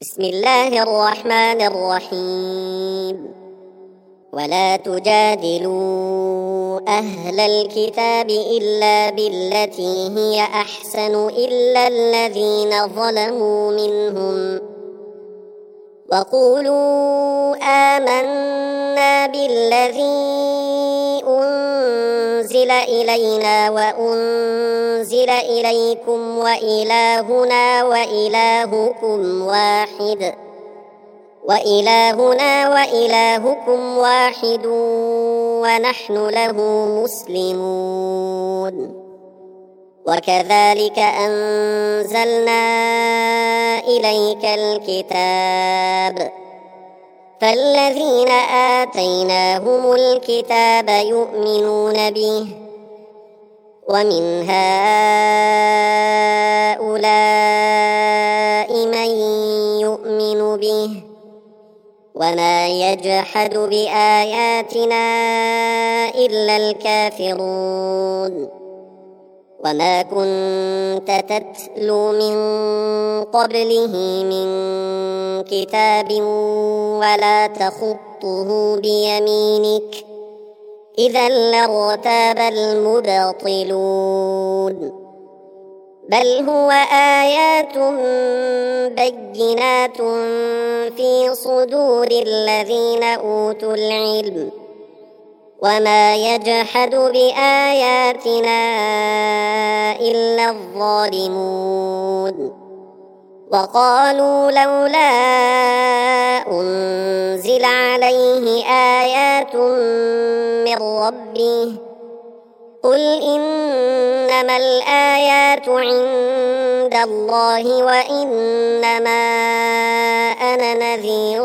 بسم الله الرحمن الرحيم. ولا تجادلوا أهل الكتاب إلا بالتي هي أحسن إلا الذين ظلموا منهم وقولوا آمنا بالذي أنزل إلينا وأنزل إليكم وإلهنا وإلهكم واحد ونحن له مسلمون. وكذلك أنزلنا إليك الكتاب فالذين آتيناهم الكتاب يؤمنون به ومن هؤلاء من يؤمن به وما يجحد بآياتنا إلا الكافرون. وما كنت تتلو من قبله من كتاب ولا تخطه بيمينك إذا لارتاب المبطلون. بل هو آيات بينات في صدور الذين أوتوا العلم وما يجحد بآياتنا إلا الظالمون. وقالوا لولا أنزل عليه آيات من ربه قل إنما الآيات عند الله وإنما أنا نذير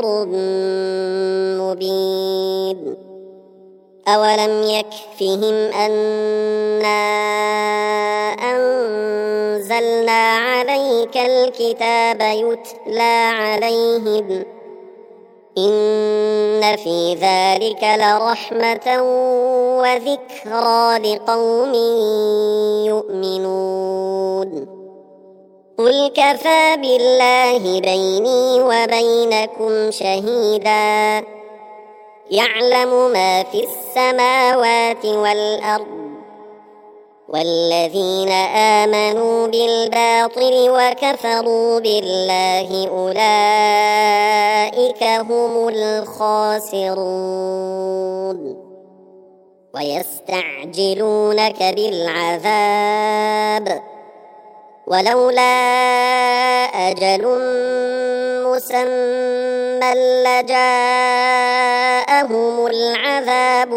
مبين. أولم يكفهم أنا أنزلنا عليك الكتاب يتلى عليهم إن في ذلك لرحمة وذكرى لقوم يؤمنون. قل كفى بالله بيني وبينكم شهيدا يعلم ما في السماوات والأرض والذين آمنوا بالباطل وكفروا بالله أولئك هم الخاسرون. ويستعجلونك بالعذاب ولولا أجل مسمى لجاءهم العذاب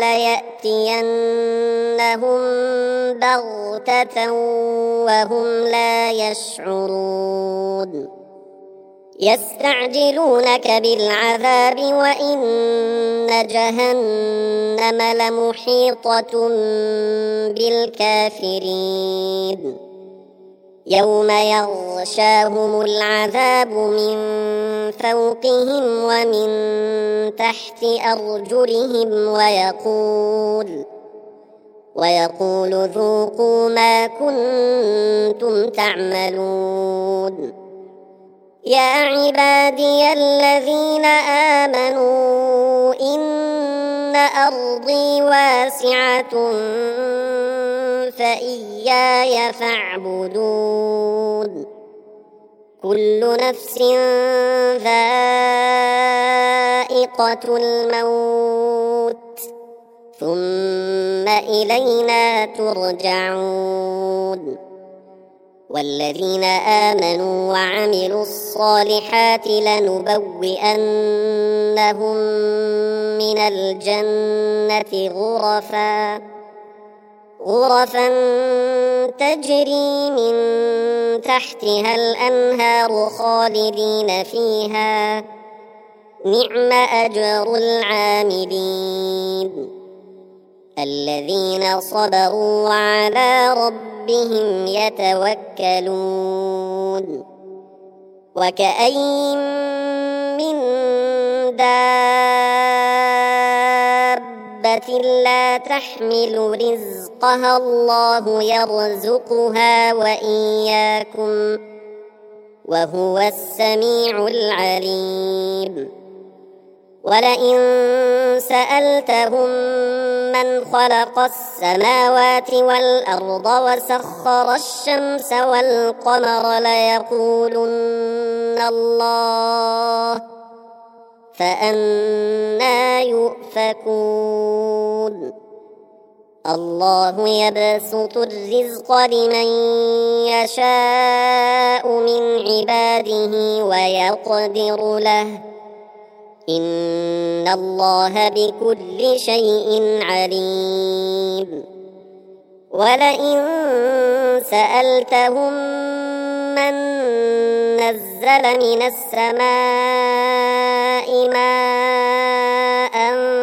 وليأتينهم بغتة وهم لا يشعرون. يستعجلونك بالعذاب وإن جهنم لمحيطة بالكافرين يوم يغشاهم العذاب من فوقهم ومن تحت أرجلهم ويقول ذوقوا ما كنتم تعملون. يا عبادي الذين آمنوا إن أرضي واسعة فإياي فاعبدون. كل نفس ذائقة الموت ثم إلينا ترجعون. والذين آمنوا وعملوا الصالحات لنبوئنهم من الجنة غرفا تجري من تحتها الأنهار خالدين فيها نعم أجر العاملين. الذين صبروا وعلى ربهم يتوكلون. وكأين من دابة لا تحمل رزقها الله يرزقها وإياكم وهو السميع العليم ولئن سألتهم من خلق السماوات والأرض وسخر الشمس والقمر ليقولن الله فأنى يؤفكون الله يبسط الرزق لمن يشاء من عباده ويقدر له إن الله بكل شيء عليم ولئن سألتهم من نزل من السماء ماء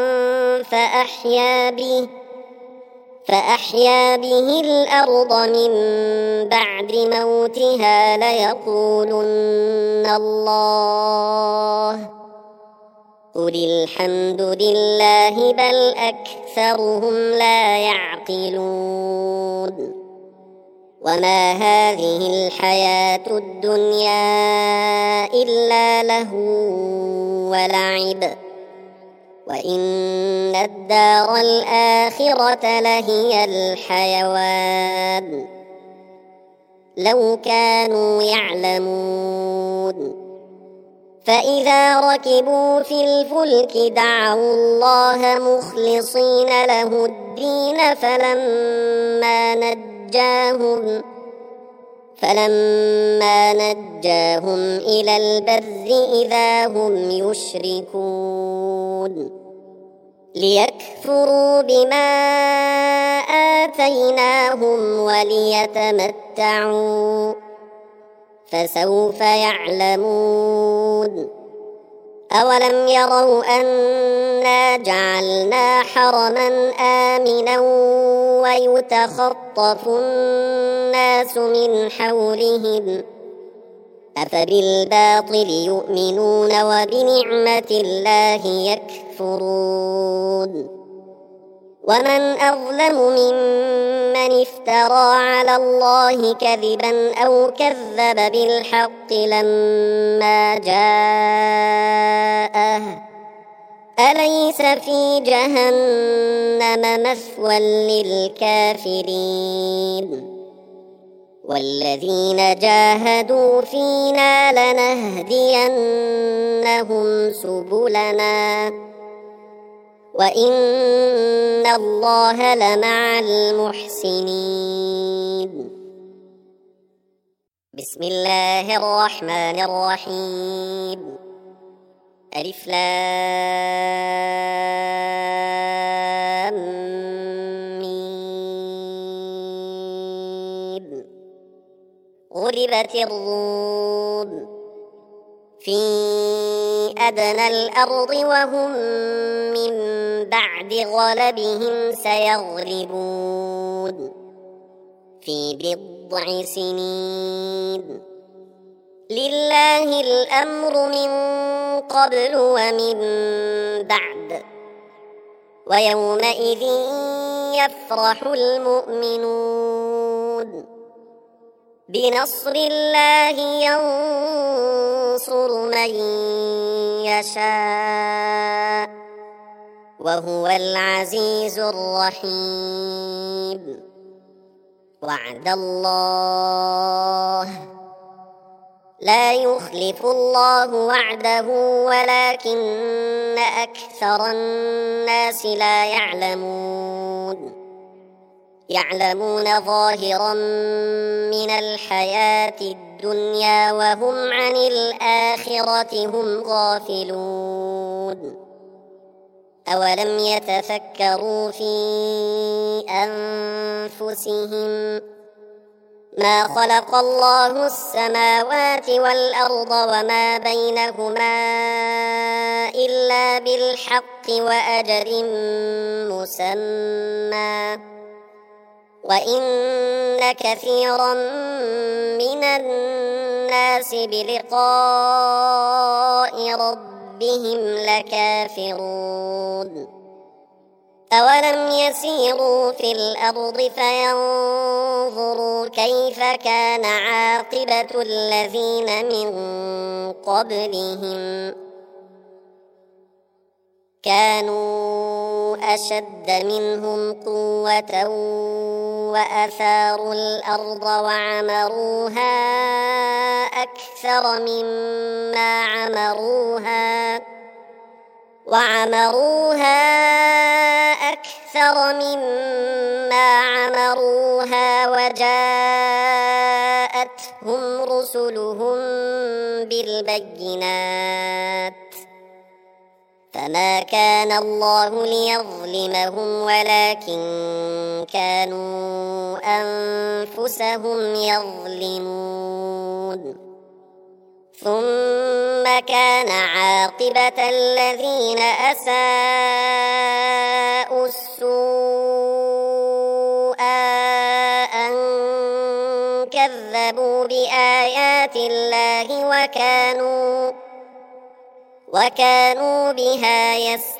فأحيا به الأرض من بعد موتها ليقولن الله قل الحمد لله بل أكثرهم لا يعقلون وما هذه الحياة الدنيا إلا لهو ولعب وإن الدار الآخرة لهي الحيوان لو كانوا يعلمون فإذا ركبوا في الفلك دعوا الله مخلصين له الدين فلما نجاهم إلى البر إذا هم يشركون ليكفروا بما آتيناهم وليتمتعوا فسوف يعلمون أولم يروا أنا جعلنا حرما آمنا ويتخطف الناس من حولهم أفبالباطل يؤمنون وبنعمة الله يكفرون ومن أظلم ممن افترى على الله كذبا أو كذب بالحق لما جاءه أليس في جهنم مثوى للكافرين والذين جاهدوا فينا لنهدينهم سبلنا وإن الله لمع المحسنين بسم الله الرحمن الرحيم ألف لام ميم غلبت الروم في أدنى الأرض وهم من بعد غلبهم سيغلبون في بضع سنين لله الأمر من قبل ومن بعد ويومئذ يفرح المؤمنون بنصر الله ينصر من يشاء وهو العزيز الرحيم وعد الله لا يخلف الله وعده ولكن أكثر الناس لا يعلمون ظاهرا من الحياة الدنيا وهم عن الآخرة هم غافلون أولم يتفكروا في أنفسهم ما خلق الله السماوات والأرض وما بينهما إلا بالحق وأجل مسمى وإن كثيرا من الناس بلقاء ربهم لكافرون أولم يسيروا في الأرض فينظروا كيف كان عاقبة الذين من قبلهم كانوا أشد منهم قوة وأثاروا الأرض وعمروها أكثر مما عمروها وجاءتهم رسلهم بالبينات فما كان الله ليظلمهم ولكن كانوا أنفسهم يظلمون ثم كان عاقبة الذين أساءوا السوء أن كذبوا بآيات الله وكانوا بها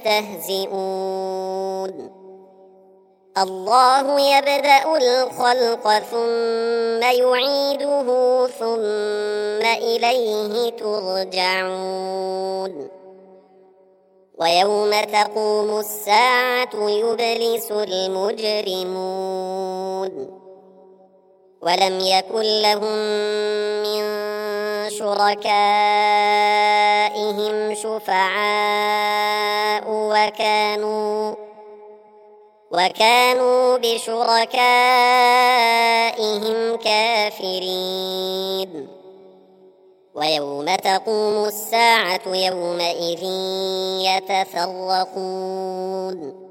يستهزئون الله يبدأ الخلق ثم يعيده ثم إليه ترجعون ويوم تقوم الساعة يبلس المجرمون ولم يكن لهم من شركائهم شفعاء وكانوا بشركائهم كافرين ويوم تقوم الساعة يومئذ يتفرقون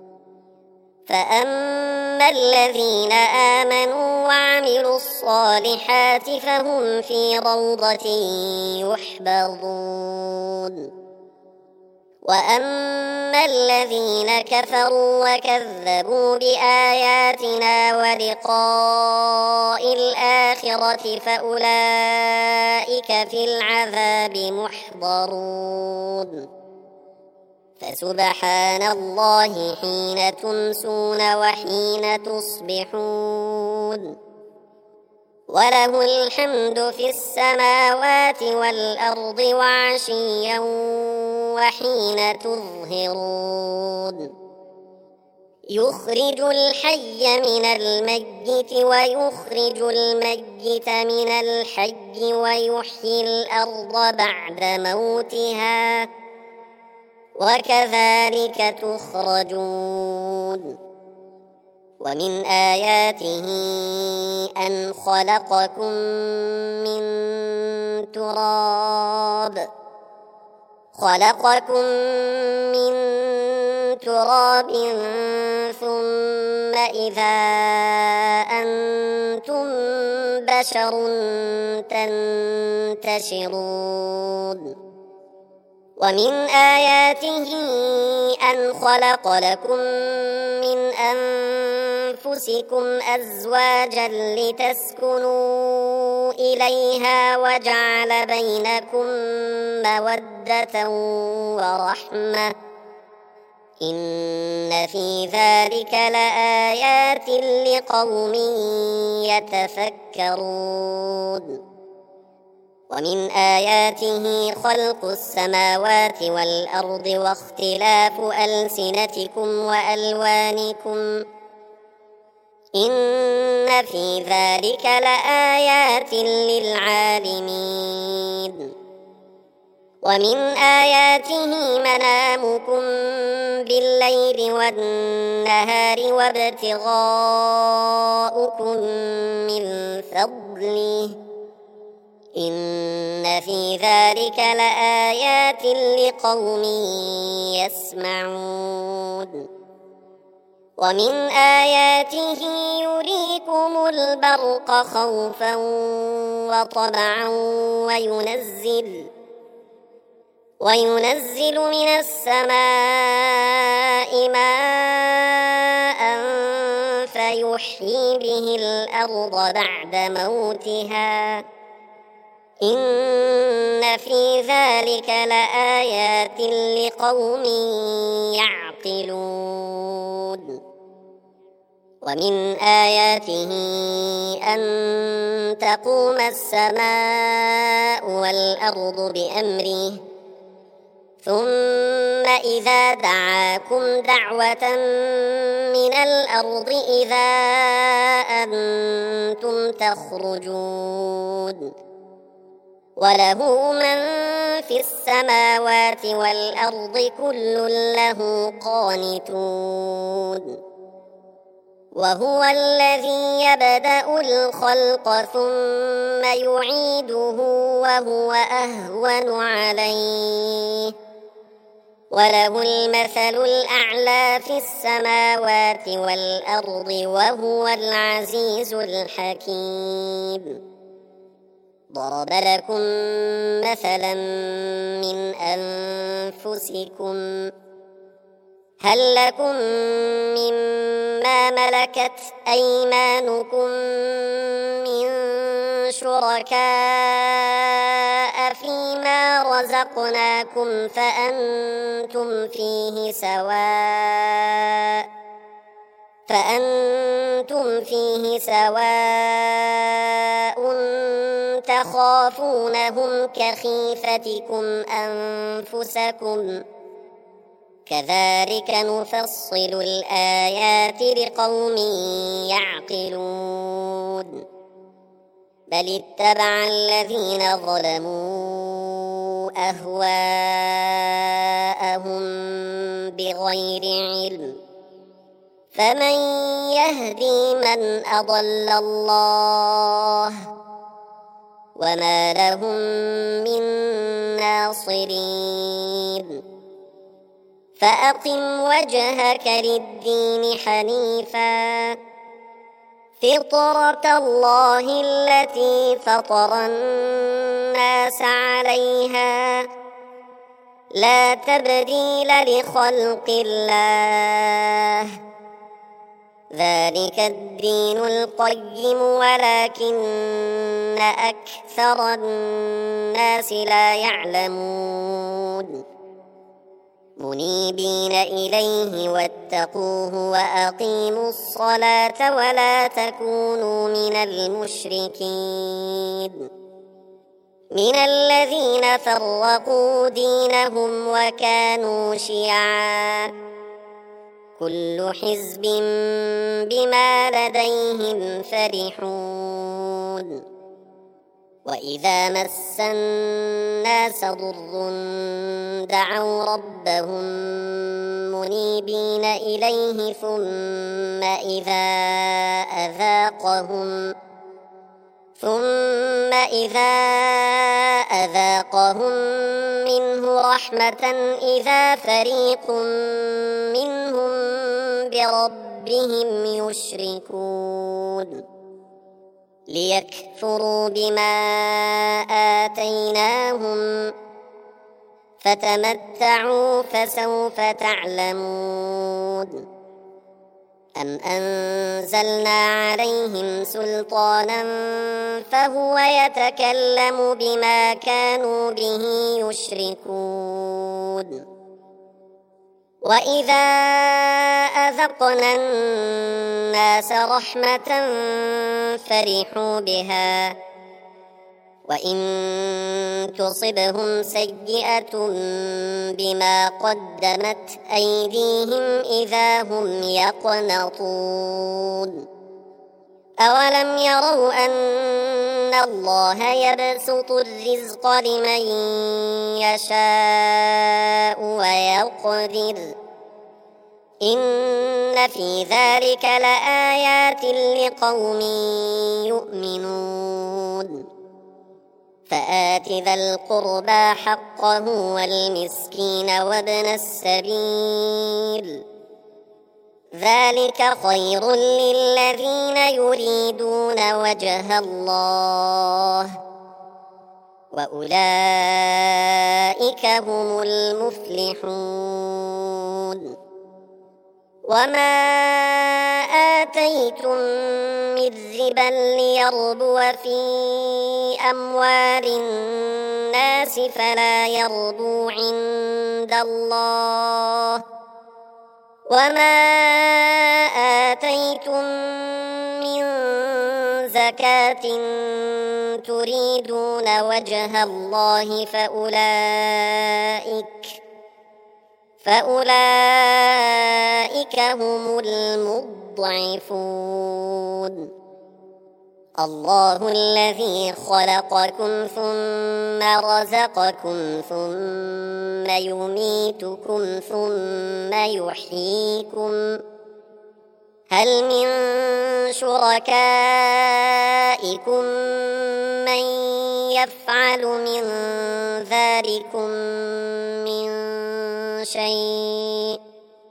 فأما الذين آمنوا وعملوا الصالحات فهم في روضة يحبرون وأما الذين كفروا وكذبوا بآياتنا ولقاء الآخرة فأولئك في العذاب محضرون فسبحان الله حين تمسون وحين تصبحون وله الحمد في السماوات والأرض وعشيا وحين تظهرون يخرج الحي من الميت ويخرج الميت من الحي ويحيي الأرض بعد موتها وكذلك تخرجون ومن آياته أن خلقكم من تراب ثم إذا أنتم بشر تنتشرون ومن آياته أن خلق لكم من أنفسكم أزواجا لتسكنوا إليها وجعل بينكم مودة ورحمة إن في ذلك لآيات لقوم يتفكرون ومن آياته خلق السماوات والأرض واختلاف ألسنتكم وألوانكم إن في ذلك لآيات للعالمين ومن آياته منامكم بالليل والنهار وابتغاؤكم من فضله إن في ذلك لآيات لقوم يسمعون ومن آياته يريكم البرق خوفا وطمعا وينزل من السماء ماء فيحيي به الأرض بعد موتها إن في ذلك لآيات لقوم يعقلون يعقلون ومن آياته أن تقوم السماء والأرض بأمره ثم إذا دعاكم دعوة من الأرض إذا أنتم تخرجون وله من في السماوات والأرض كل له قانتون وهو الذي يبدأ الخلق ثم يعيده وهو أهون عليه وله المثل الأعلى في السماوات والأرض وهو العزيز الحكيم ضرب لكم مثلا من أنفسكم هل لكم مما ملكت أيمانكم من شركاء فيما رزقناكم فأنتم فيه سواء تخافونهم كخيفتكم أنفسكم كذلك نفصل الآيات لقوم يعقلون بل اتبع الذين ظلموا أهواءهم بغير علم فمن يهدي من أضل الله وما لهم من ناصرين فأقم وجهك للدين حنيفا فطرة الله التي فطر الناس عليها لا تبديل لخلق الله ذلك الدين القيم ولكن أكثر الناس لا يعلمون منيبين إليه واتقوه وأقيموا الصلاة ولا تكونوا من المشركين من الذين فرقوا دينهم وكانوا شيعا كل حزب بما لديهم فرحون وإذا مس الناس ضر دعوا ربهم منيبين إليه ثم إذا أذاقهم منه رحمة إذا فريق منهم بربهم يشركون ليكفروا بما آتيناهم فتمتعوا فسوف تعلمون أم أنزلنا عليهم سلطانا فهو يتكلم بما كانوا به يشركون وإذا أذقنا الناس رحمة فرحوا بها وإن تصبهم سيئة بما قدمت أيديهم إذا هم يقنطون أولم يروا أن الله يبسط الرزق لمن يشاء ويقدر إن في ذلك لآيات لقوم يؤمنون فآت ذا القربى حقه والمسكين وابن السبيل ذلك خير للذين يريدون وجه الله وأولئك هم المفلحون وما آتيتم من ربا ليربو في أموال الناس فلا يربو عند الله وما آتيتم من زكاة تريدون وجه الله فأولئك هم المضعفون. الله الذي خلقكم ثم رزقكم ثم يميتكم ثم يحييكم، هل من شركائكم من يفعل من ذلكم من شيء؟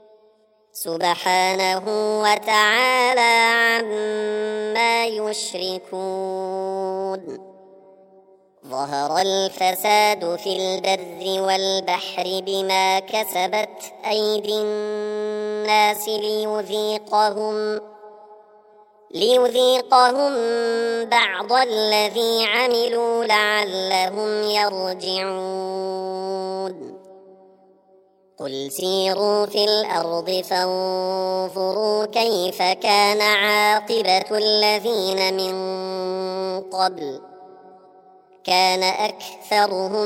سبحانه وتعالى عما يشركون. ظهر الفساد في البر والبحر بما كسبت أيدي الناس ليذيقهم بعض الذي عملوا لعلهم يرجعون. قل سيروا في الأرض فانظروا كيف كان عاقبة الذين من قبل، كان أكثرهم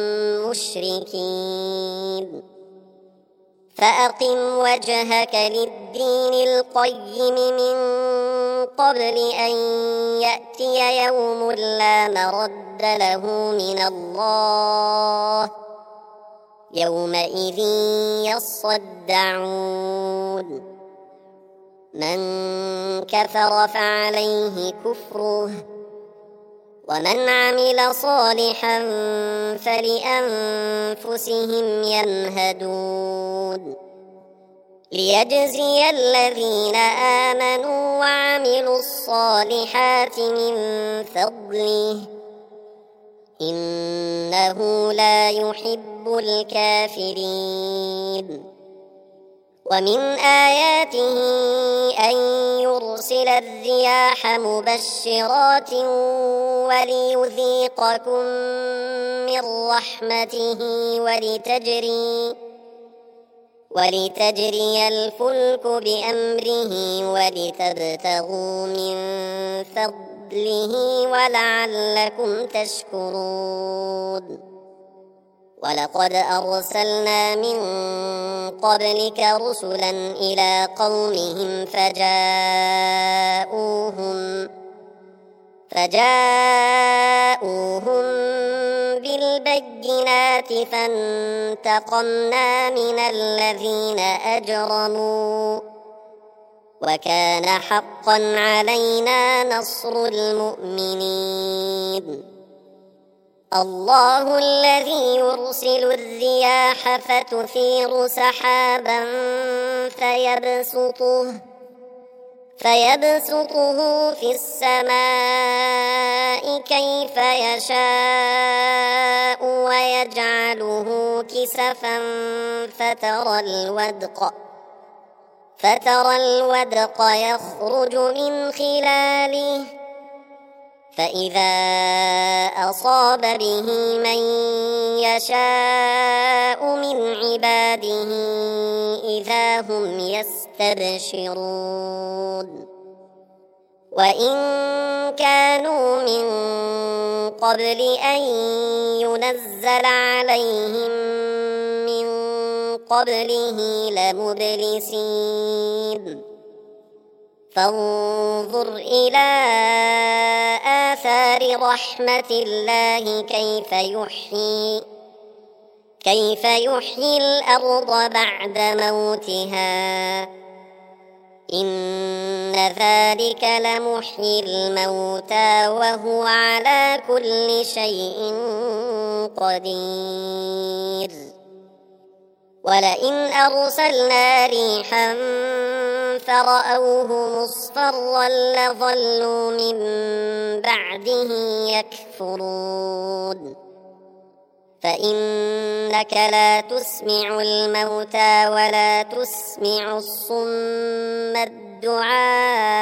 مشركين. فأقم وجهك للدين القيم من قبل أن يأتي يوم لا مرد له من الله، يومئذ يصدعون. من كفر فعليه كفره، ومن عمل صالحا فلأنفسهم يمهدون، ليجزي الذين آمنوا وعملوا الصالحات من فضله، إنه لا يحب الكافرين. ومن آياته أن يرسل الرياح مبشرات وليذيقكم من رحمته ولتجري الفلك بأمره ولتبتغوا من فضله ولعلكم تشكرون. ولقد أرسلنا من قبلك رسلا إلى قومهم فجاءوهم بالبينات فانتقمنا من الذين أجرموا، وكان حقا علينا نصر المؤمنين. الله الذي يرسل الرياح فتثير سحابا فيبسطه في السماء كيف يشاء ويجعله كسفا فترى الودق يخرج من خلاله، فإذا أصاب به من يشاء من عباده إذا هم يستبشرون. وإن كانوا من قبل أن ينزل عليهم من قبله لمبلسين. فانظر إلى آثار رحمة الله كيف يحيي الأرض بعد موتها، إن ذلك لمحيي الموتى وهو على كل شيء قدير. ولئن أرسلنا ريحا فرأوه مصفرا لظلوا من بعده يكفرون. فإنك لا تسمع الموتى ولا تسمع الصم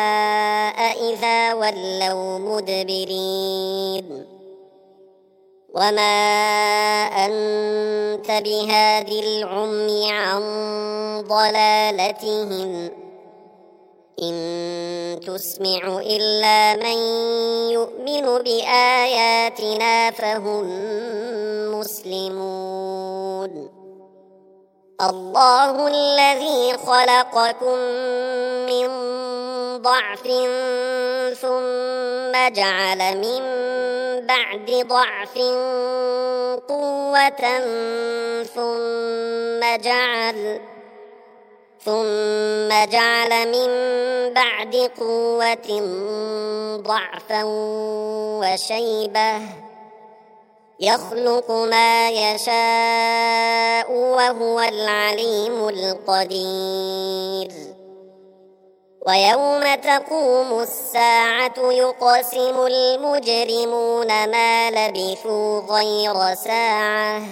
الدعاء إذا ولوا مدبرين. وما أنت بهاد العمي عن ضلالتهم إن تسمع إلا من يؤمن بآياتنا فهم مسلمون الله الذي خلقكم من ضعف ثم جعل من بعد ضعف قوة ثم جعل من بعد قوة ضعفا وشيبة يخلق ما يشاء وهو العليم القدير ويوم تقوم الساعة يقسم المجرمون ما لبثوا غير ساعة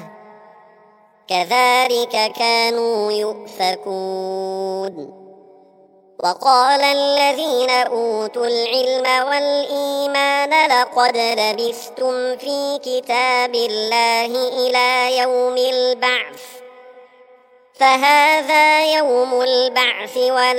كذلك كانوا يؤفكون وقال الذين أوتوا العلم والإيمان لقد لبثتم في كتاب الله إلى يوم البعث فهذا يوم البعث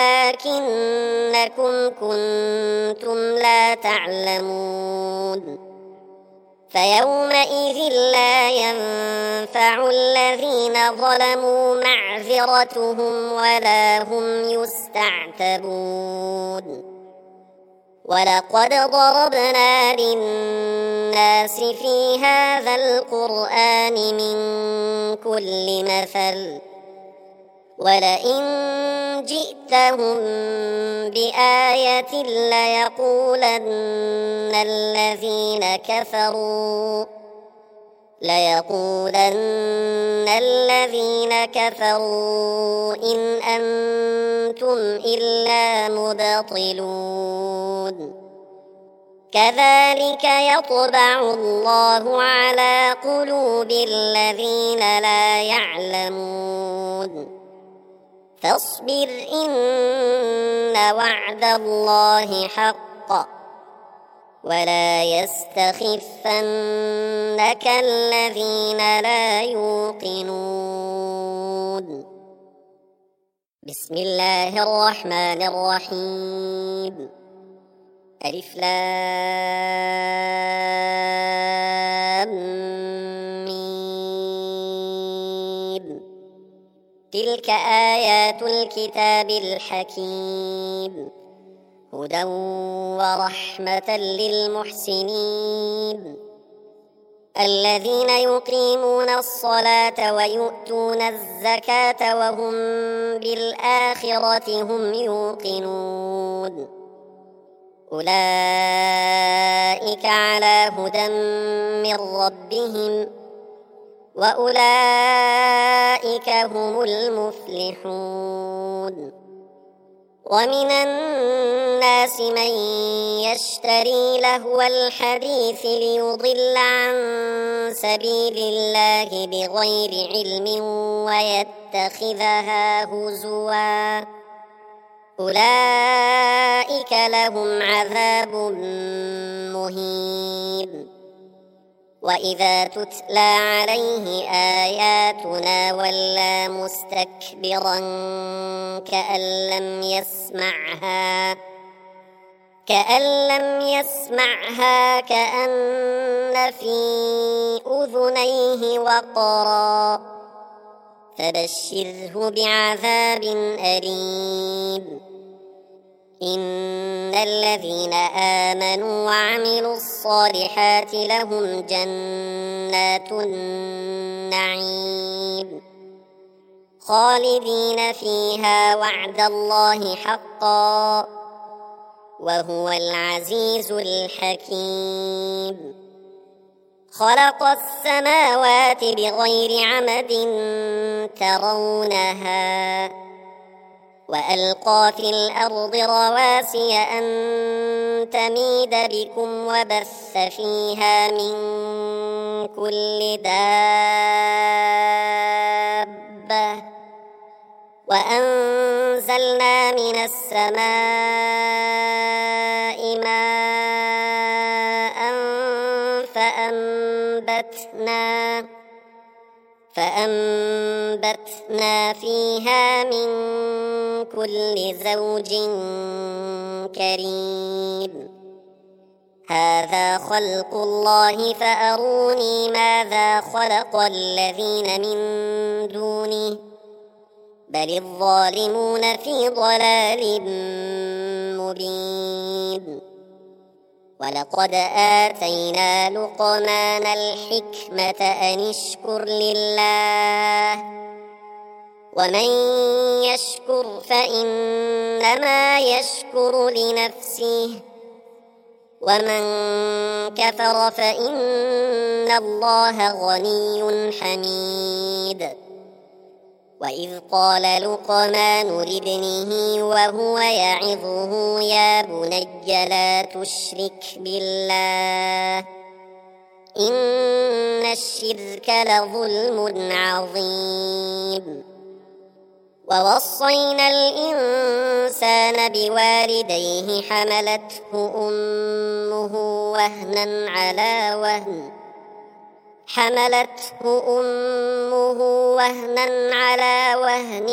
ولكنكم كنتم لا تعلمون فيومئذ لا ينفع الذين ظلموا معذرتهم ولا هم يستعتبون ولقد ضربنا للناس في هذا القرآن من كل مثل ولئن جئتهم بآية ليقولن الذين كفروا إن أنتم إلا مبطلون كذلك يطبع الله على قلوب الذين لا يعلمون فاصبر إن وعد الله حق ولا يستخفنك الذين لا يوقنون بسم الله الرحمن الرحيم ألف لام ميم تلك آيات الكتاب الحكيم هدى ورحمة للمحسنين الذين يقيمون الصلاة ويؤتون الزكاة وهم بالآخرة هم يوقنون أولئك على هدى من ربهم وأولئك هم المفلحون ومن الناس من يشتري لهو الحديث ليضل عن سبيل الله بغير علم ويتخذها هزوا أولئك لهم عذاب مهين وإذا تتلى عليه آياتنا ولى مستكبرا كأن لم يسمعها كأن في أذنيه وقرا فبشره بعذاب أليم إن الذين آمنوا وعملوا الصالحات لهم جنات النعيم خالدين فيها وعد الله حقا وهو العزيز الحكيم خلق السماوات بغير عمد ترونها وألقى في الأرض رواسي أن تميد بكم وبث فيها من كل دابة وأنزلنا من السماء ماء فأنبتنا فيها من كل زوج كريم هذا خلق الله فأروني ماذا خلق الذين من دونه بل الظالمون في ضلال مبين ولقد آتينا لقمان الحكمة أن اشكر لله ومن يشكر فإنما يشكر لنفسه ومن كفر فإن الله غني حميد وإذ قال لقمان لابنه وهو يعظه يا بني لا تشرك بالله إن الشرك لظلم عظيم ووصينا الإنسان بوالديه حملته أمه وهنا على وهن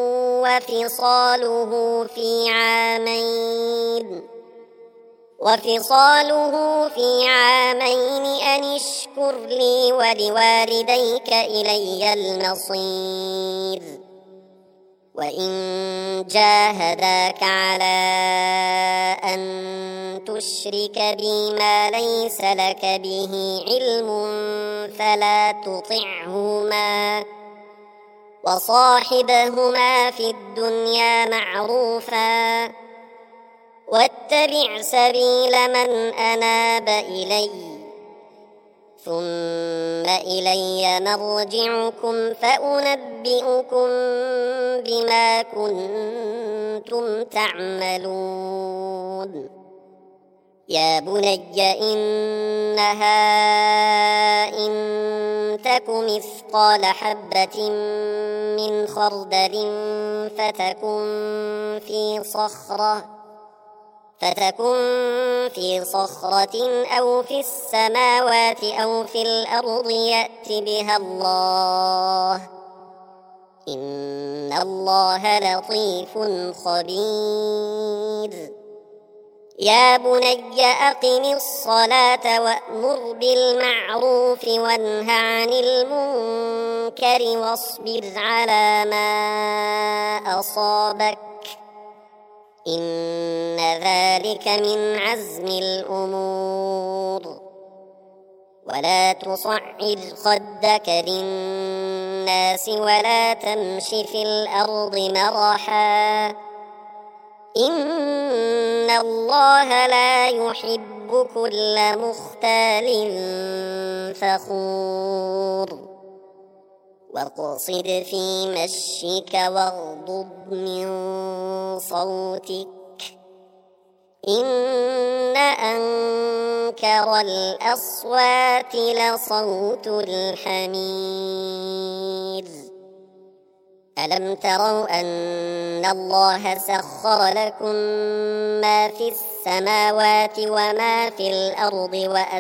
وفصاله في عامين أن اشكر لي ولوالديك إلي المصير وإن جاهداك على أن تشرك بي ما ليس لك به علم فلا تطعهما وصاحبهما في الدنيا معروفا واتبع سبيل من أناب إلي ثم إلي مرجعكم فأنبئكم بما كنتم تعملون يا بني إنها إن تك مثقال حبة من خردل فتكن في صخرة أو في السماوات أو في الأرض يأت بها الله إن الله لطيف خبير يا بني أقم الصلاة وأمر بالمعروف وانه عن المنكر واصبر على ما أصابك إن ذلك من عزم الأمور ولا تصعر خدك للناس ولا تمش في الأرض مرحا إن الله لا يحب كل مختال فخور واقصد في مشيك واغضض من صوتك إن أنكر الأصوات لصوت الحمير ألم تروا أن الله سخر لكم ما في السماوات وما في الأرض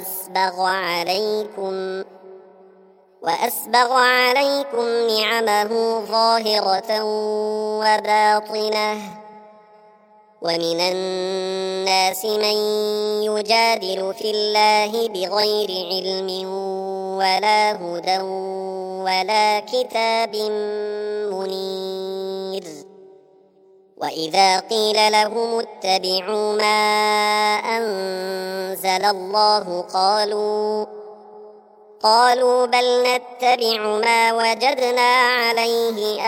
وأسبغ عليكم نعمه ظاهرة وباطنة ومن الناس من يجادل في الله بغير علم ولا هدى ولا كتاب منير وإذا قيل لهم اتبعوا ما أنزل الله قالوا بل نتبع ما وجدنا عليه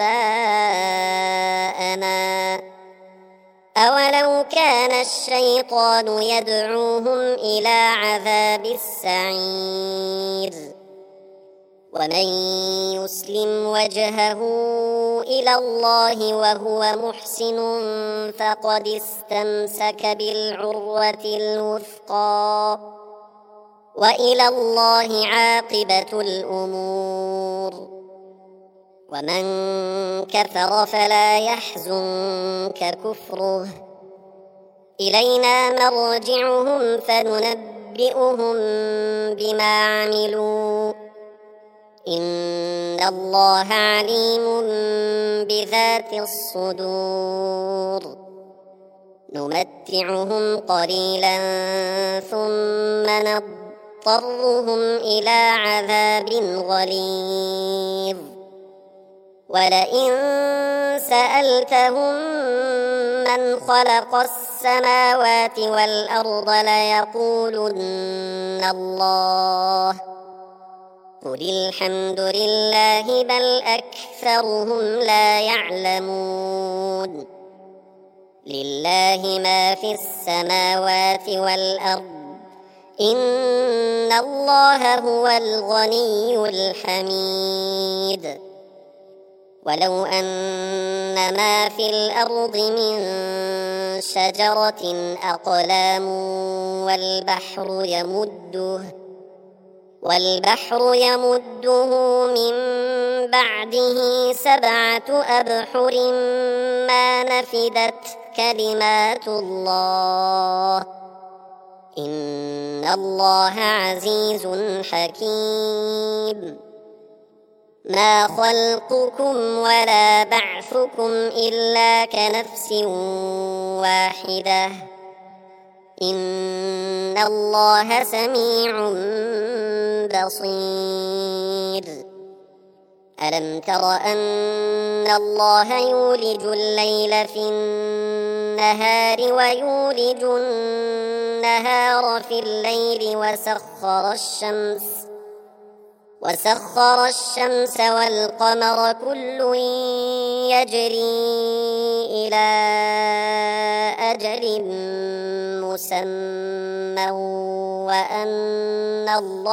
آباءنا أولو كان الشيطان يدعوهم إلى عذاب السعير ومن يسلم وجهه إلى الله وهو محسن فقد استمسك بالعروة الوثقى وإلى الله عاقبة الأمور ومن كفر فلا يحزنك كفره إلينا مرجعهم فننبئهم بما عملوا إن الله عليم بذات الصدور نمتعهم قليلا ثم نضطرهم إلى عذاب غليظ ولئن سألتهم من خلق السماوات والأرض ليقولن الله قل الحمد لله بل أكثرهم لا يعلمون لله ما في السماوات والأرض إن الله هو الغني الحميد ولو أن ما في الأرض من شجرة أقلام والبحر يمده من بعده 7 أبحر ما نفدت كلمات الله إن الله عزيز حكيم ما خلقكم ولا بعثكم إلا كنفس واحدة إن الله سميع بصير ألم تر أن الله يولج الليل في النهار ويولج النهار في الليل وسخر الشمس والقمر كل يجري إلى أجل مسمى وأن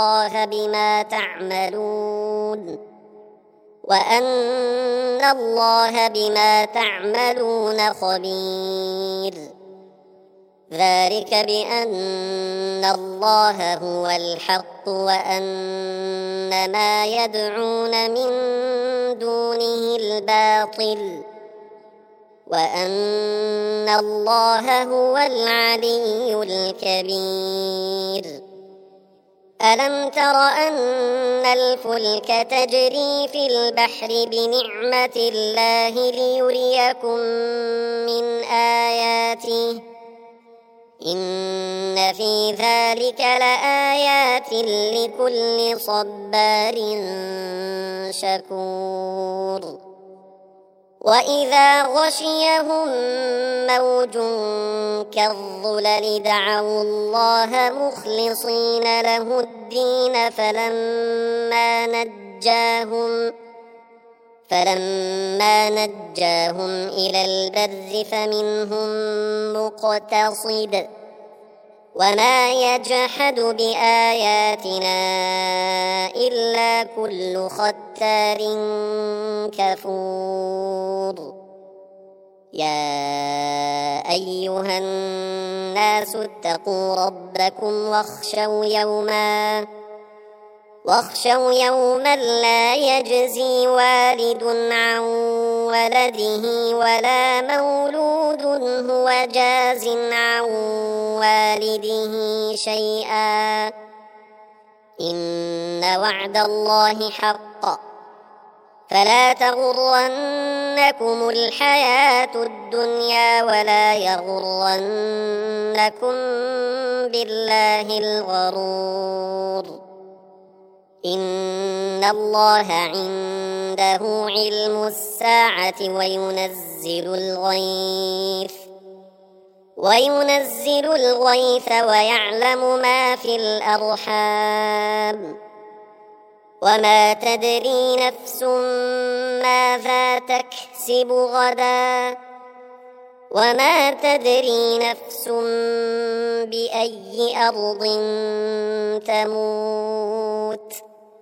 الله بما تعملون خبير ذلك بأن الله هو الحق وأن ما يدعون من دونه الباطل وأن الله هو العلي الكبير ألم تر أن الفلك تجري في البحر بنعمة الله ليريكم من آياته إن في ذلك لآيات لكل صبار شكور وإذا غشيهم موج كالظلل دعوا الله مخلصين له الدين فلما نجاهم إلى البر فمنهم مقتصد وما يجحد بآياتنا إلا كل ختار كفور يا أيها الناس اتقوا ربكم واخشوا يوما لا يجزي والد عن ولده ولا مولود هو جاز عن والده شيئا إن وعد الله حق فلا تغرنكم الحياة الدنيا ولا يغرنكم بالله الغرور إن الله عنده علم الساعة وينزل الغيث ويعلم ما في الأرحام وما تدري نفس ماذا تكسب غدا وما تدري نفس بأي أرض تموت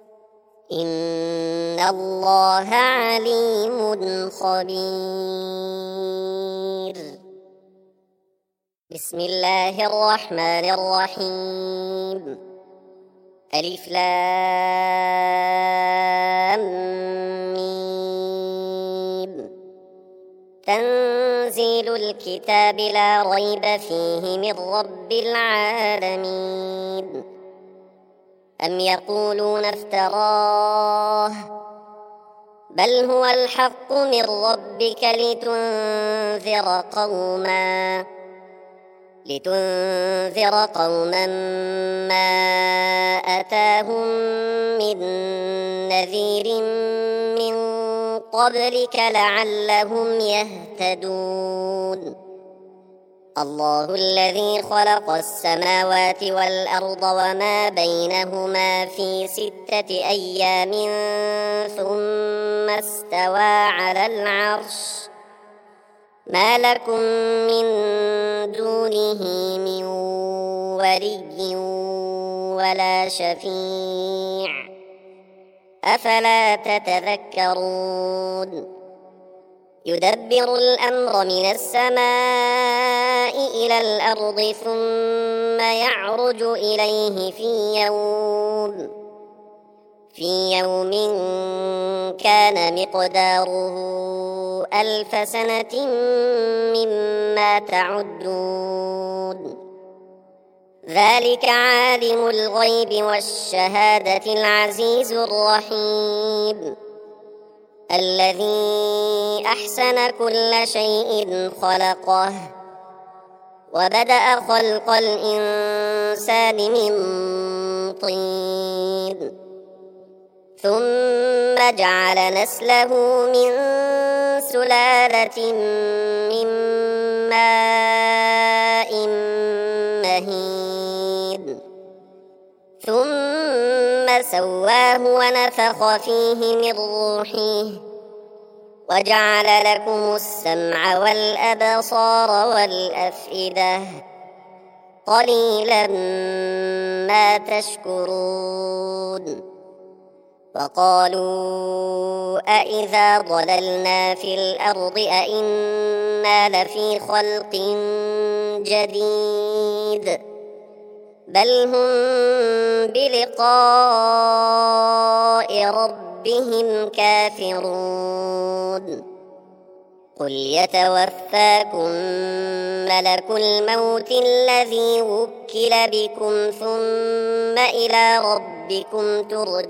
إن الله عليم خبير بسم الله الرحمن الرحيم ألف لام ميم تنزيل الكتاب لا ريب فيه من رب العالمين أم يقولون افتراه بل هو الحق من ربك لتنذر قوما ما أتاهم من نذير من قبلك لعلهم يهتدون. الله الذي خلق السماوات والأرض وما بينهما في 6 أيام ثم استوى على العرش ما لكم من دونه من ولي ولا شفيع أفلا تتذكرون. يدبر الأمر من السماء إلى الأرض ثم يعرج إليه في يوم كان مقداره 1000 سنة مما تعدون. ذلك عالم الغيب والشهادة العزيز الرحيم الذي أحسن كل شيء خلقه وبدأ خلق الإنسان من طين ثم جعل نسله من سلالة من ماء مهين ثم سواه ونفخ فيه من روحه وجعل لكم السمع والأبصار والأفئدة قليلا ما تشكرون. وقالوا أإذا ضللنا في الأرض أإنا لفي خلق جديد بل هم بلقاء ربهم كافرون. قل يتوفاكم ملك الموت الذي وكل بكم ثم إلى ربكم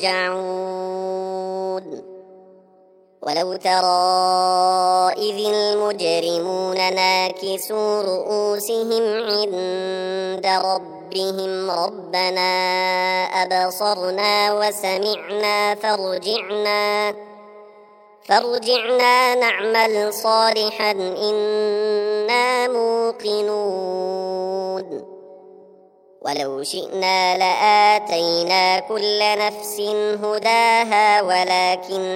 ترجعون. ولو ترى إذ المجرمون ناكسوا رؤوسهم عند ربهم ربنا أبصرنا وسمعنا فارجعنا نعمل صالحا إنا موقنون. ولو شئنا لآتينا كل نفس هداها ولكن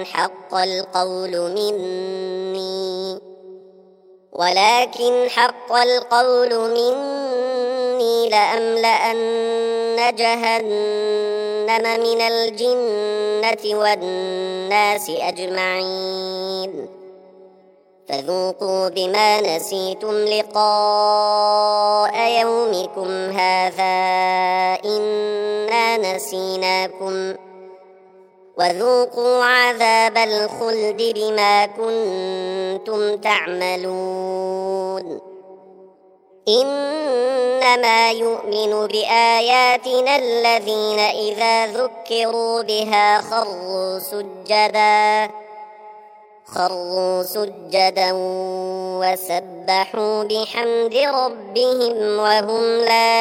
حق القول مني لأملأن جهنم من الجنة والناس أجمعين فذوقوا بما نسيتم لقاء يومكم هذا إنا نسيناكم وذوقوا عذاب الخلد بما كنتم تعملون. إنما يؤمن بآياتنا الذين إذا ذكروا بها خروا سجدا وسبحوا بحمد ربهم وهم لا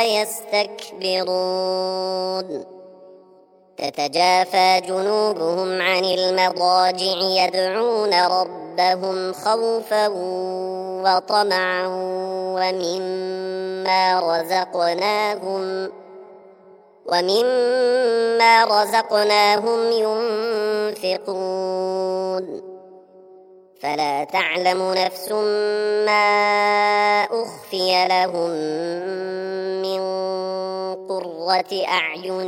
يستكبرون. تتجافى جنوبهم عن المضاجع يدعون ربهم خوفا وطمعا ومما رزقناهم ينفقون. فلا تعلم نفس ما أخفي لهم من قرة أعين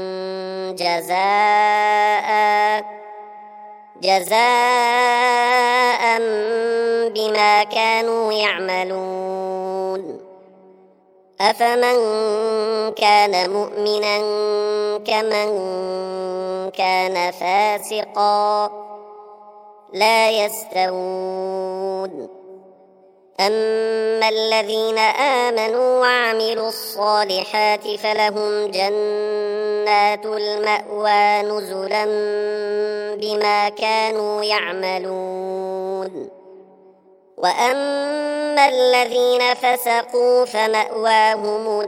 جزاء بما كانوا يعملون. أفمن كان مؤمنا كمن كان فاسقا لا يستوون. أما الذين آمنوا وعملوا الصالحات فلهم جنات جنات المأوى نزلا بما كانوا يعملون. وأما الذين فسقوا فمأواهم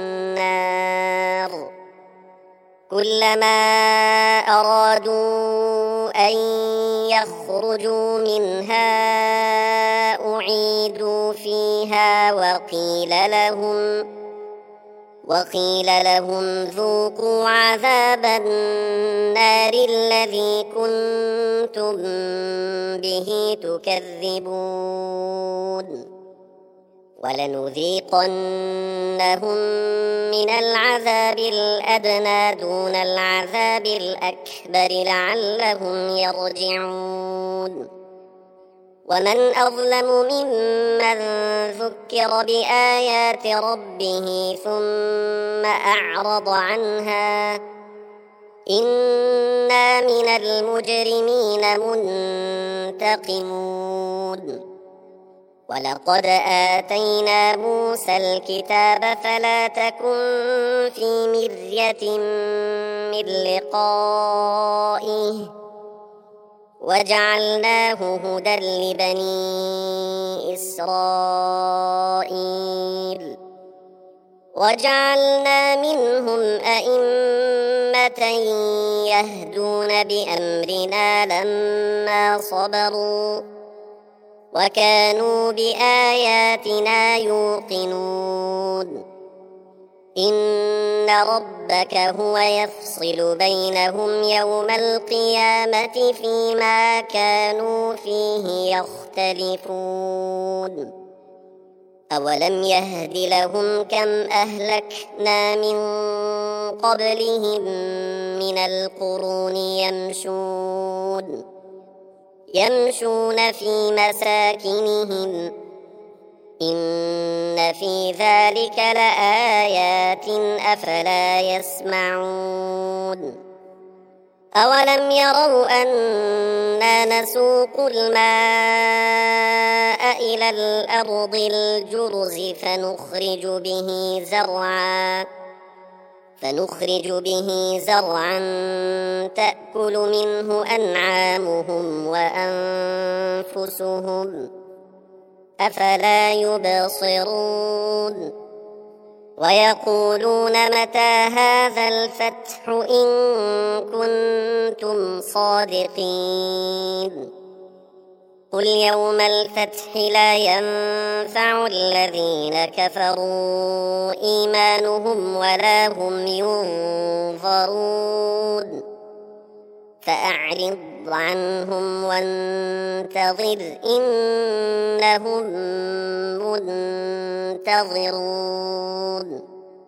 النار كلما أرادوا أن يخرجوا منها أعيدوا فيها وقيل لهم ذوقوا عذاب النار الذي كنتم به تكذبون. ولنذيقنهم من العذاب الأدنى دون العذاب الأكبر لعلهم يرجعون. ومن أظلم ممن ذكر بآيات ربه ثم أعرض عنها إنا من المجرمين منتقمون. ولقد آتينا موسى الكتاب فلا تكن في مرية من لقائه وجعلناه هدى لبني إسرائيل وجعلنا منهم أئمة يهدون بأمرنا لما صبروا وكانوا بآياتنا يوقنون. إن ربك هو يفصل بينهم يوم القيامة فيما كانوا فيه يختلفون. أولم يهد لهم كم أهلكنا من قبلهم من القرون يمشون في مساكنهم إن في ذلك لآيات أفلا يسمعون. أولم يروا أنا نسوق الماء إلى الأرض الجرز فنخرج به زرعا تأكل منه أنعامهم وأنفسهم أفلا يبصرون. ويقولون متى هذا الفتح إن كنتم صادقين. قل يوم الفتح لا ينفع الذين كفروا إيمانهم ولا هم ينظرون. فأعرض عنهم وانتظر إنهم منتظرون.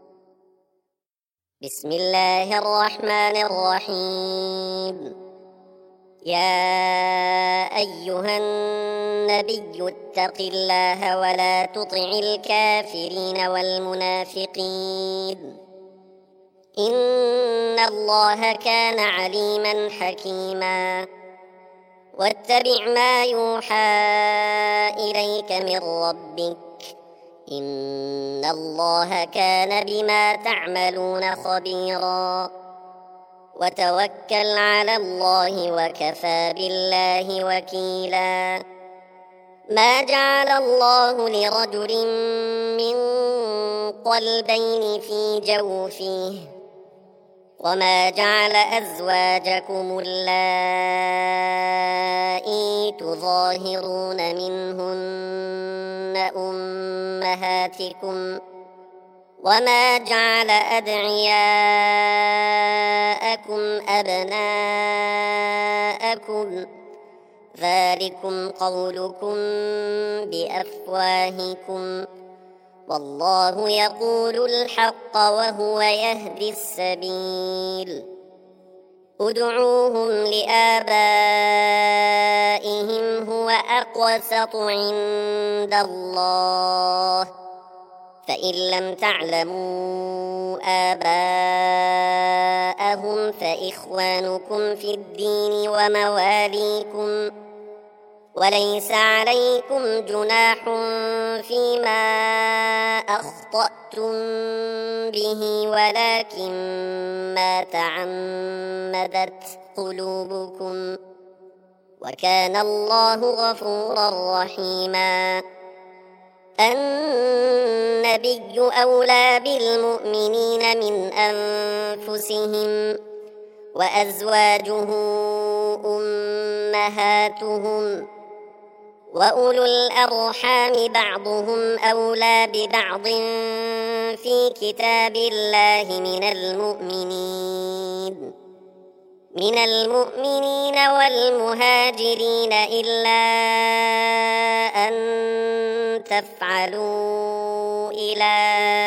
بسم الله الرحمن الرحيم. يا أيها النبي اتق الله ولا تطع الكافرين والمنافقين إن الله كان عليما حكيما. واتبع ما يوحى إليك من ربك إن الله كان بما تعملون خبيرا. وتوكل على الله وكفى بالله وكيلا. ما جعل الله لرجل من قلبين في جوفه وما جعل أزواجكم اللائي تظاهرون منهن أمهاتكم وما جعل أدعياءكم أبناءكم ذلكم قولكم بأفواهكم والله يقول الحق وهو يهدي السبيل. ادعوهم لآبائهم هو أقسط عند الله فإن لم تعلموا آباءهم فإخوانكم في الدين وليس عليكم جناح فيما أخطأتم به ولكن ما تعمدت قلوبكم وكان الله غفورا رحيما. النبي أولى بالمؤمنين من أنفسهم وأزواجه أمهاتهم وأولو الأرحام بعضهم أولى ببعض في كتاب الله من المؤمنين والمهاجرين إلا أن تفعلوا إلى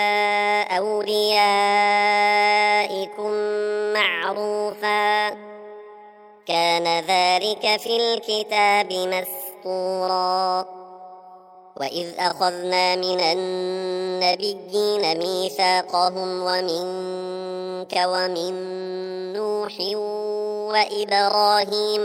أوليائكم معروفا كان ذلك في الكتاب مسطورا. وإذ أخذنا من النبيين ميثاقهم ومنك ومن نوح وإبراهيم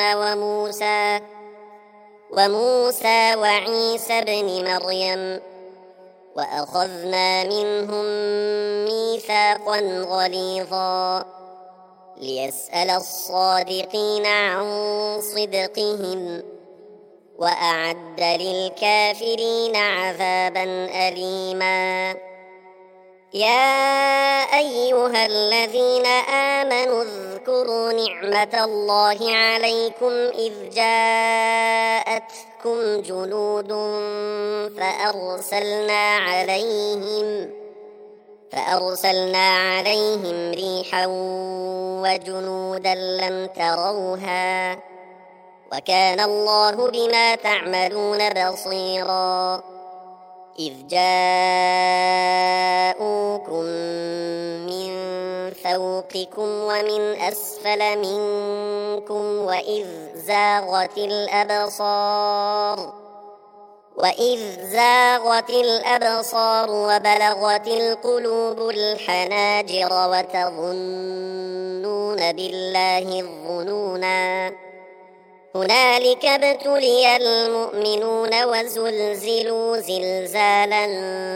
وموسى وعيسى ابن مريم وأخذنا منهم ميثاقا غليظا ليسأل الصادقين عن صدقهم وأعد للكافرين عذابا أليما. يا أيها الذين آمنوا اذكروا نعمة الله عليكم إذ جاءتكم جنود فأرسلنا عليهم ريحا وجنودا لم تروها وكان الله بما تعملون بصيرا. إذ جاءوكم من فوقكم ومن أسفل منكم وإذ زاغت الأبصار وبلغت القلوب الحناجر وتظنون بالله الظنونا هنالك ابتلي المؤمنون وزلزلوا زلزالا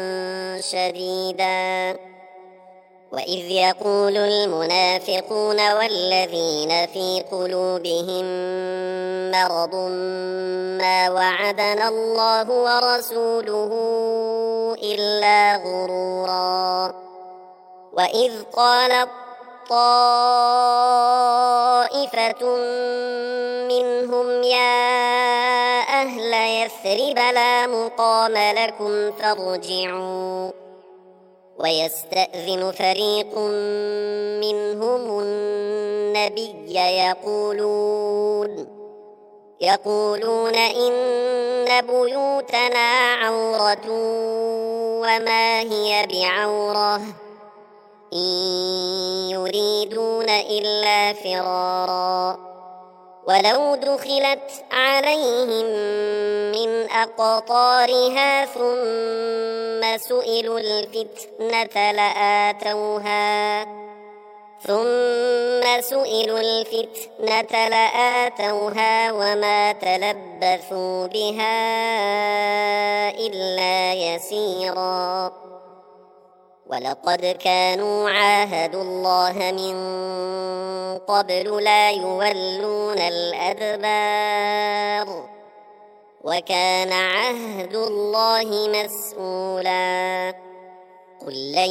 شديدا. وإذ يقول المنافقون والذين في قلوبهم مرض ما وعدنا الله ورسوله إلا غرورا. وإذ قالت طائفة منهم يا أهل يثرب لا مقام لكم فارجعوا ويستأذن فريق منهم النبي يقولون إن بيوتنا عورة وما هي بعورة إن يريدون إلا فرارا ولو دخلت عليهم من أقطارها ثم سئلوا الفتنة لآتوها وما تلبثوا بها إلا يسيرا. ولقد كانوا عاهدوا الله من قبل لا يولون الأدبار وكان عهد الله مسؤولا. قل لن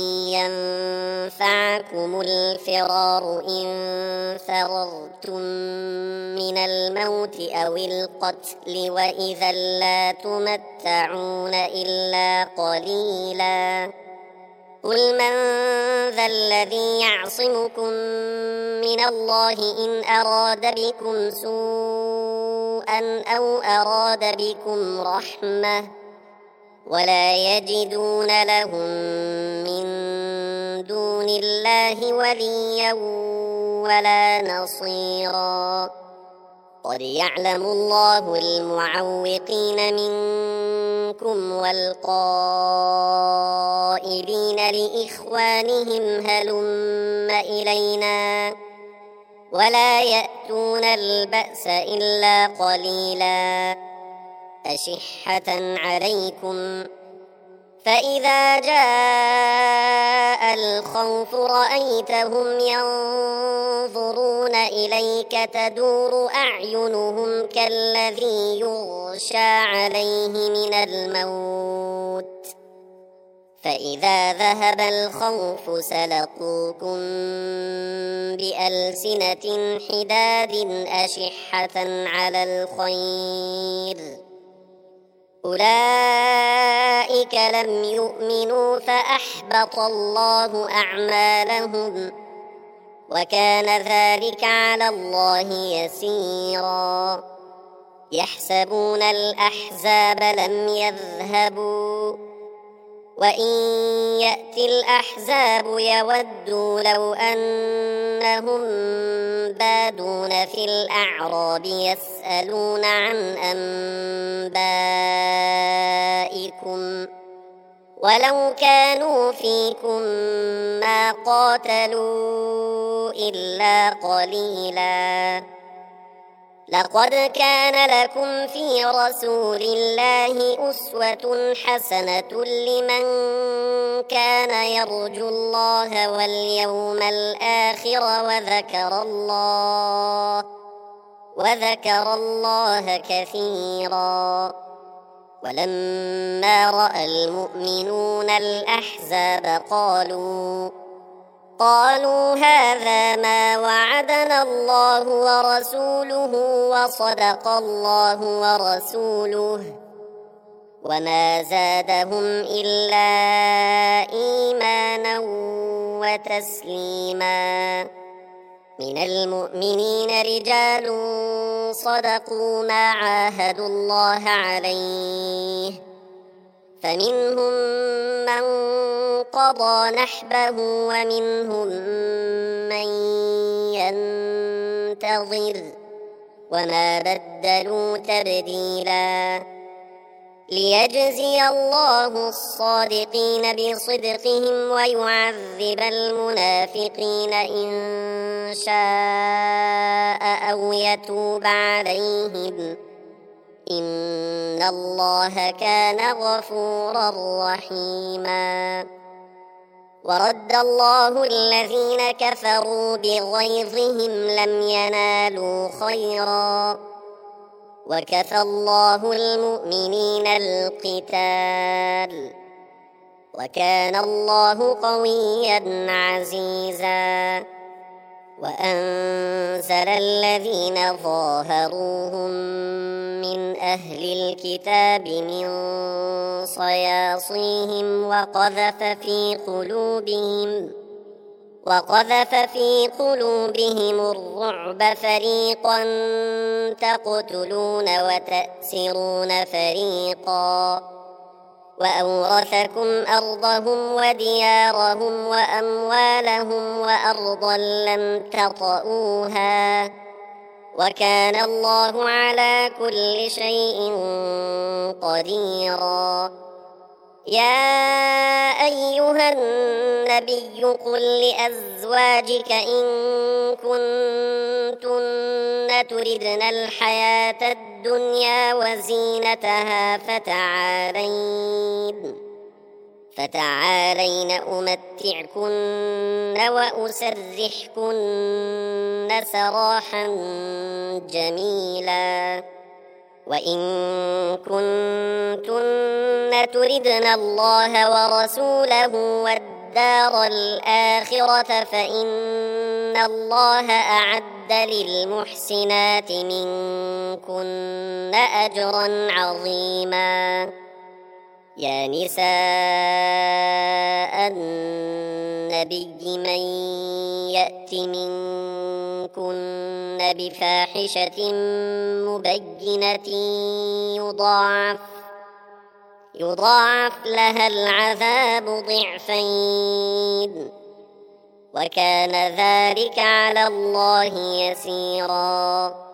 ينفعكم الفرار إن فررتم من الموت أو القتل وإذا لا تمتعون إلا قليلا. قل من ذا الذي يعصمكم من الله إن أراد بكم سوءا أو أراد بكم رحمة ولا يجدون لهم من دون الله وليا ولا نصيرا. قد يعلم الله المعوقين منكم والقائلين لإخوانهم هلم إلينا ولا يأتون البأس إلا قليلا أشحة عليكم فإذا جاء الخوف رأيتهم ينظرون إليك تدور أعينهم كالذي يغشى عليه من الموت فإذا ذهب الخوف سلقوكم بألسنة حداد أشحة على الخير أولئك لم يؤمنوا فأحبط الله أعمالهم وكان ذلك على الله يسيرا يحسبون الأحزاب لم يذهبوا وإن يأتي الأحزاب يودوا لو أنهم بادون في الأعراب يسألون عن أنبائكم ولو كانوا فيكم ما قاتلوا إلا قليلا لقد كان لكم في رسول الله أسوة حسنة لمن كان يرجو الله واليوم الآخر وذكر الله كثيرا ولما رأى المؤمنون الأحزاب قالوا هذا ما وعدنا الله ورسوله وصدق الله ورسوله وما زادهم إلا إيمانا وتسليما من المؤمنين رجال صدقوا ما عاهدوا الله عليه فمنهم من قضى نحبه ومنهم من ينتظر وما بدلوا تبديلا ليجزي الله الصادقين بصدقهم ويعذب المنافقين إن شاء أو يتوب عليهم إن الله كان غفورا رحيما ورد الله الذين كفروا بغيظهم لم ينالوا خيرا وكفى الله المؤمنين القتال وكان الله قويا عزيزا وأنزل الذين ظاهروهم من أهل الكتاب من صياصيهم وقذف في قلوبهم الرعب فريقا تقتلون وتأسرون فريقا وأورثكم أرضهم وديارهم وأموالهم وأرضا لم تطئوها وكان الله على كل شيء قديرا يا أيها النبي قل لأزواجك إن كنتن تردن الحياة الدنيا وزينتها فتعالين أمتعكن وأسرحكن سراحا جميلا وإن كنتن تردن الله ورسوله والدار الآخرة فإن الله أعد للمحسنات منكن أجرا عظيما يا نساء النبي من يأت منكن بفاحشة مبينة يضاعف لها العذاب ضعفين وكان ذلك على الله يسيرا